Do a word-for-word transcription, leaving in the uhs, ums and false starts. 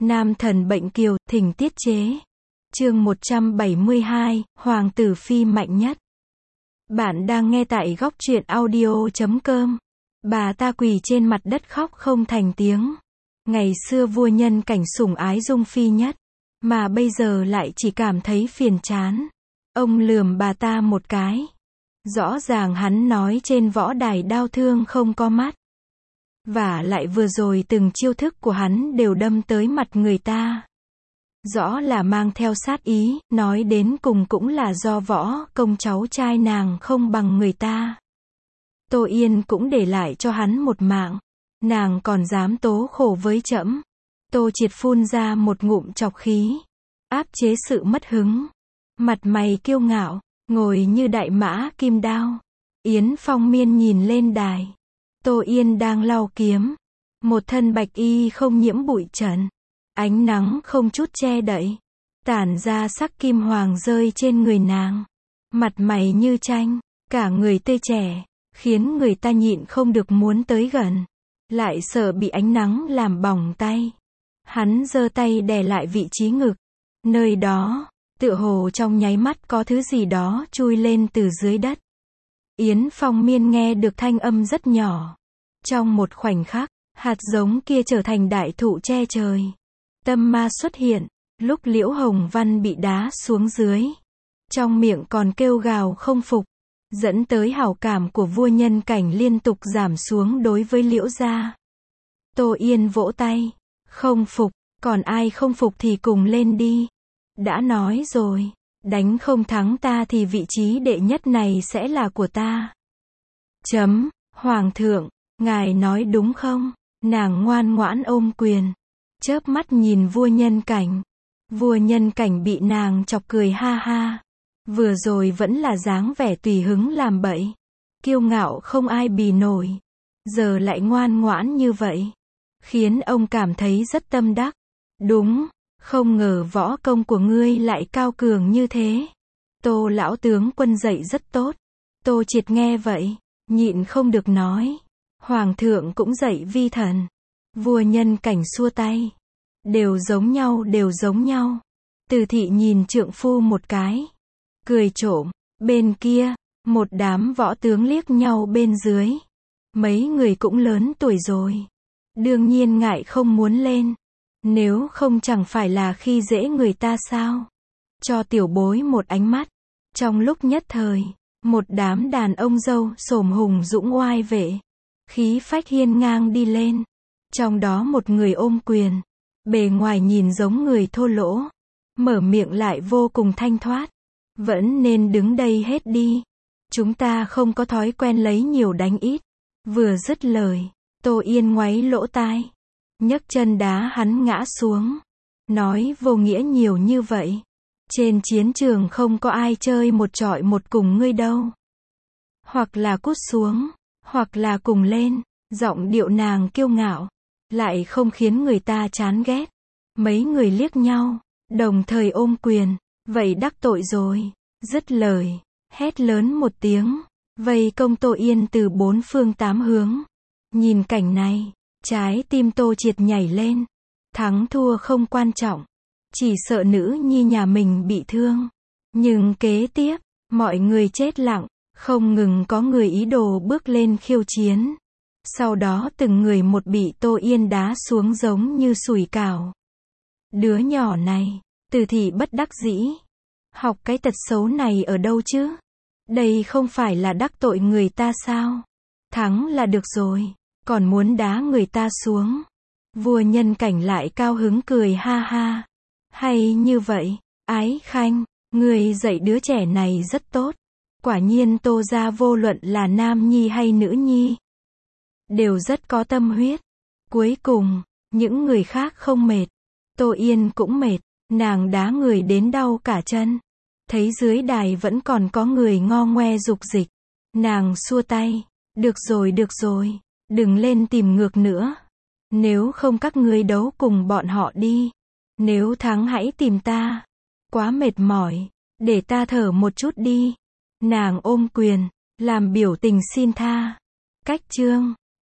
Nam thần bệnh kiều, thỉnh tiết chế. Chương một trăm bảy mươi hai, Hoàng tử phi mạnh nhất. Bạn đang nghe tại góc truyện audio chấm com. Bà ta quỳ trên mặt đất khóc không thành tiếng. Ngày xưa vua Nhân Cảnh sủng ái Dung Phi nhất, mà bây giờ lại chỉ cảm thấy phiền chán. Ông lườm bà ta một cái. Rõ ràng hắn nói trên võ đài đao thương không có mắt. Và lại vừa rồi từng chiêu thức của hắn đều đâm tới mặt người ta. Rõ là mang theo sát ý, nói đến cùng cũng là do võ công cháu trai nàng không bằng người ta. Tô Yên cũng để lại cho hắn một mạng. Nàng còn dám tố khổ với trẫm. Tô Triệt phun ra một ngụm chọc khí, áp chế sự mất hứng. Mặt mày kiêu ngạo, ngồi như đại mã kim đao. Yến Phong Miên nhìn lên đài. Tô Yên đang lau kiếm. Một thân bạch y không nhiễm bụi trần. Ánh nắng không chút che đậy. Tản ra sắc kim hoàng rơi trên người nàng. Mặt mày như tranh, cả người tươi trẻ, khiến người ta nhịn không được muốn tới gần. Lại sợ bị ánh nắng làm bỏng tay. Hắn giơ tay đè lại vị trí ngực. Nơi đó, tựa hồ trong nháy mắt có thứ gì đó chui lên từ dưới đất. Yến Phong Miên nghe được thanh âm rất nhỏ. Trong một khoảnh khắc, hạt giống kia trở thành đại thụ che trời. Tâm ma xuất hiện, lúc Liễu Hồng Văn bị đá xuống dưới. Trong miệng còn kêu gào không phục, dẫn tới hảo cảm của vua Nhân Cảnh liên tục giảm xuống đối với Liễu gia. Tô Yên vỗ tay. Không phục, còn ai không phục thì cùng lên đi. Đã nói rồi, đánh không thắng ta thì vị trí đệ nhất này sẽ là của ta. Chấm, Hoàng thượng, ngài nói đúng không? Nàng ngoan ngoãn ôm quyền, chớp mắt nhìn vua Nhân Cảnh. Vua Nhân Cảnh bị nàng chọc cười ha ha. Vừa rồi vẫn là dáng vẻ tùy hứng làm bậy, kiêu ngạo không ai bì nổi. Giờ lại ngoan ngoãn như vậy, khiến ông cảm thấy rất tâm đắc. Đúng, không ngờ võ công của ngươi lại cao cường như thế. Tô lão tướng quân dạy rất tốt. Tô Triệt nghe vậy, nhịn không được nói. Hoàng thượng cũng dạy vi thần. Vua Nhân Cảnh xua tay. Đều giống nhau, đều giống nhau. Từ thị nhìn trượng phu một cái, cười trộm. Bên kia, một đám võ tướng liếc nhau bên dưới. Mấy người cũng lớn tuổi rồi, đương nhiên ngại không muốn lên. Nếu không chẳng phải là khi dễ người ta sao? Cho tiểu bối một ánh mắt. Trong lúc nhất thời, một đám đàn ông dâu xổm hùng dũng oai vệ, khí phách hiên ngang đi lên. Trong đó một người ôm quyền, bề ngoài nhìn giống người thô lỗ, mở miệng lại vô cùng thanh thoát. Vẫn nên đứng đây hết đi. Chúng ta không có thói quen lấy nhiều đánh ít. Vừa dứt lời, Tô Yên ngoáy lỗ tai, nhấc chân đá hắn ngã xuống. Nói vô nghĩa nhiều như vậy. Trên chiến trường không có ai chơi một trọi một cùng ngươi đâu. Hoặc là cút xuống, hoặc là cùng lên. Giọng điệu nàng kiêu ngạo, lại không khiến người ta chán ghét. Mấy người liếc nhau, đồng thời ôm quyền. Vậy đắc tội rồi. Dứt lời, hét lớn một tiếng, vây công Tô Yên từ bốn phương tám hướng. Nhìn cảnh này, trái tim Tô Triệt nhảy lên. Thắng thua không quan trọng, chỉ sợ nữ nhi nhà mình bị thương. Nhưng kế tiếp, mọi người chết lặng, không ngừng có người ý đồ bước lên khiêu chiến. Sau đó từng người một bị Tô Yên đá xuống giống như sủi cảo. Đứa nhỏ này, Từ thị bất đắc dĩ. Học cái tật xấu này ở đâu chứ? Đây không phải là đắc tội người ta sao? Thắng là được rồi, còn muốn đá người ta xuống. Vua Nhân Cảnh lại cao hứng cười ha ha. Hay như vậy, Ái Khanh, người dạy đứa trẻ này rất tốt. Quả nhiên Tô gia vô luận là nam nhi hay nữ nhi, đều rất có tâm huyết. Cuối cùng, những người khác không mệt, Tô Yên cũng mệt. Nàng đá người đến đau cả chân. Thấy dưới đài vẫn còn có người ngo ngoe dục dịch. Nàng xua tay. Được rồi, được rồi. Đừng lên tìm ngược nữa. Nếu không các ngươi đấu cùng bọn họ đi. Nếu thắng hãy tìm ta. Quá mệt mỏi, để ta thở một chút đi. Nàng ôm quyền, làm biểu tình xin tha. Cách chương